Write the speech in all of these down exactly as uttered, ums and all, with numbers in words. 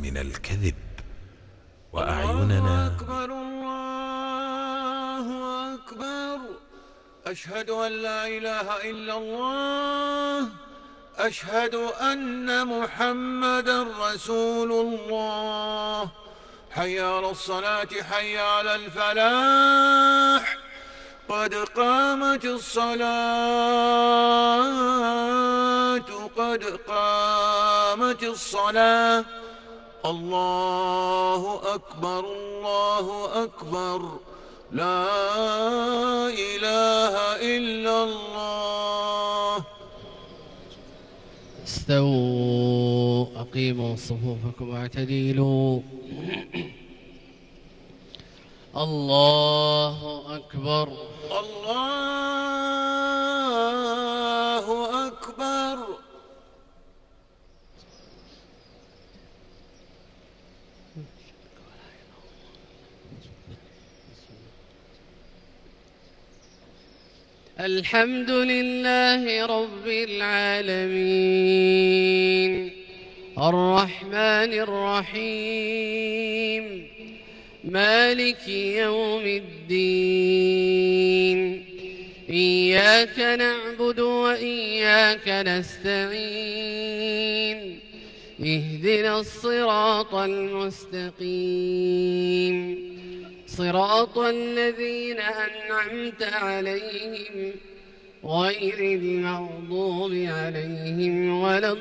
من الكذب، وأعيننا الله أكبر الله أكبر. أشهد أن لا إله إلا الله. أشهد أن محمدا رسول الله. حي على الصلاة حي على الفلاح. قد قامت الصلاة قد قامت الصلاة. الله أكبر الله أكبر. لا إله إلا الله. استووا أقيموا صفوفكم واعتدلوا. الله أكبر الله أكبر. الحمد لله رب العالمين الرحمن الرحيم مالك يوم الدين. إياك نعبد وإياك نستعين. اهدنا الصراط المستقيم صراط الذين أنعمت عليهم غير المغضوب عليهم ولا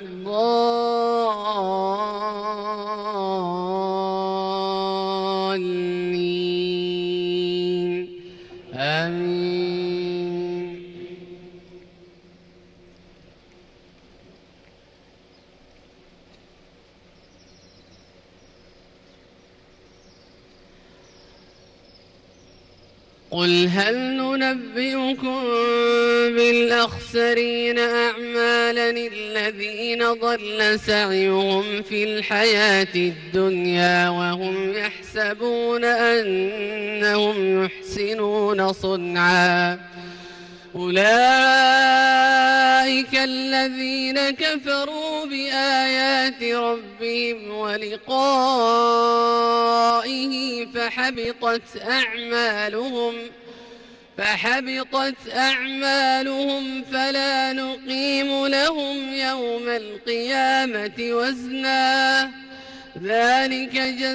الضالين. آمين. قل هل ننبئكم بالأخسرين أعمالا الذين ضل سعيهم في الحياة الدنيا وهم يحسبون أنهم يحسنون صنعا. أولئك الذين كفروا بآيات ربهم ولقائه فحبطت أعمالهم فحبطت أعمالهم فلا نقيم لهم يوم القيامة وزنا. ذلك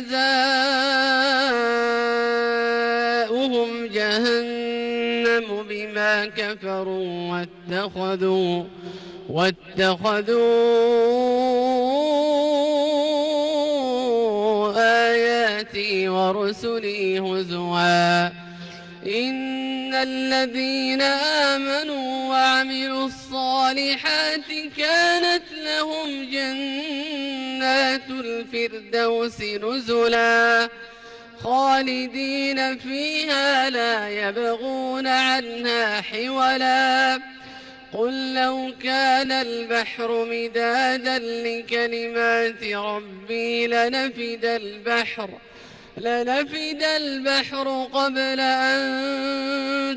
جزاؤهم جهنم بما كفروا واتخذوا واتخذوا آياتي ورسلي هزوا. إن الذين آمنوا وعملوا الصالحات كانت لهم جنات الفردوس نزلا خالدين فيها لا يبغون عنها حولا. قل لو كان البحر مدادا لكلمات ربي لنفد البحر لنفد البحر قبل أن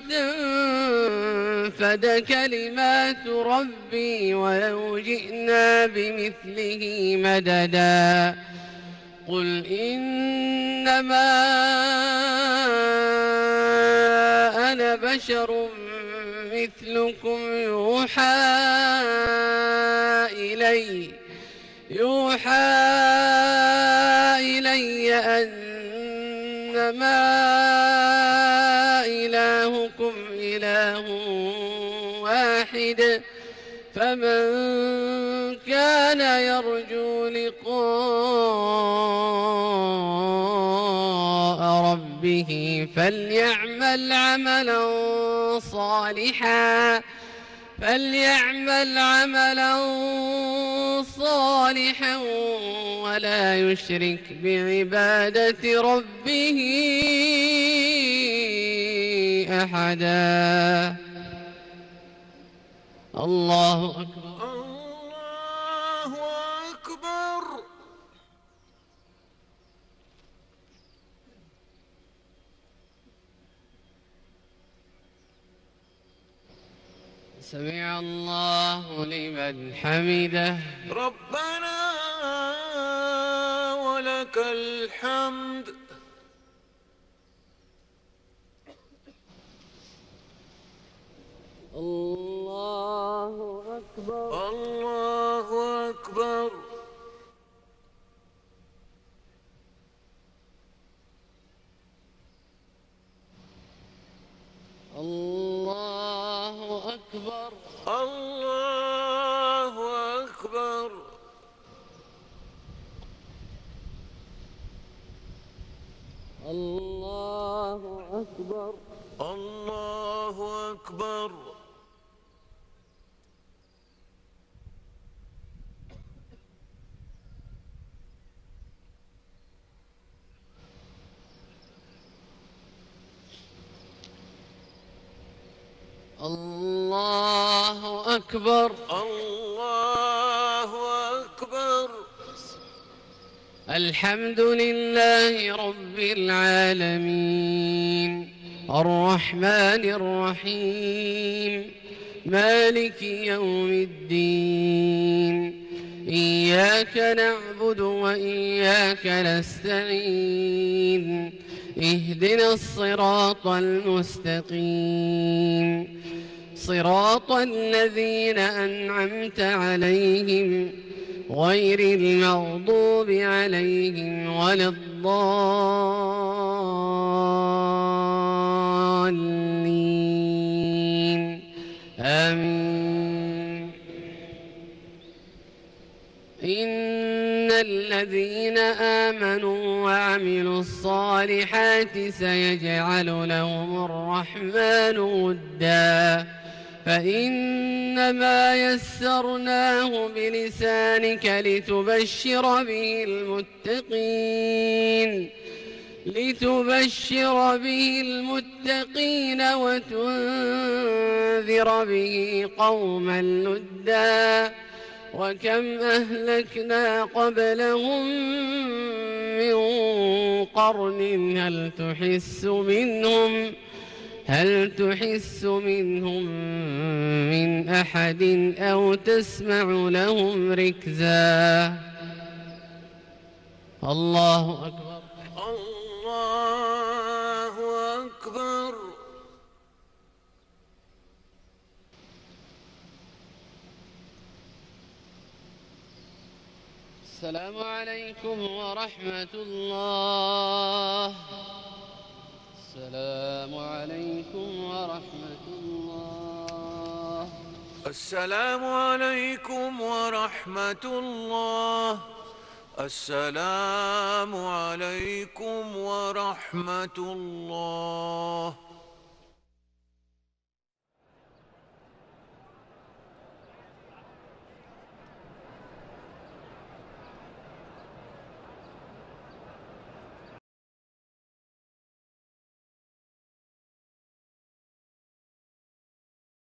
تنفد كلمات ربي ولو جئنا بمثله مددا. قل إنما أنا بشر مثلكم يوحى إلي يوحى إلي أنما إلهكم إله واحد. فمن كان يرجو لقاء ربه فليعمل عملا صالحا فليعمل عملا صالحا ولا يشرك بعبادة ربه أحدا. الله أكبر الله أكبر. سمع الله لمن حمده. ربنا ولك ولك الحمد. الله أكبر. الله أكبر. الله أكبر. الله أكبر. الله أكبر. الله أكبر. الله أكبر. الله أكبر. الحمد لله رب العالمين الرحمن الرحيم مالك يوم الدين إياك نعبد وإياك نستعين اهدنا الصراط المستقيم صراط الذين أنعمت عليهم غير المغضوب عليهم ولا الضالين آمين. إن الذين آمنوا وعملوا الصالحات سيجعل لهم الرحمن ودًا فإنما يسرناه بلسانك لتبشر به المتقين لتبشر به المتقين وتنذر به قوما لدا وكم أهلكنا قبلهم من قرن هل تحس منهم هل تحس منهم من أحد أو تسمع لهم ركزا. الله أكبر. الله أكبر. السلام عليكم ورحمة الله. السلام عليكم ورحمة الله. السلام عليكم ورحمة الله. السلام عليكم ورحمة الله.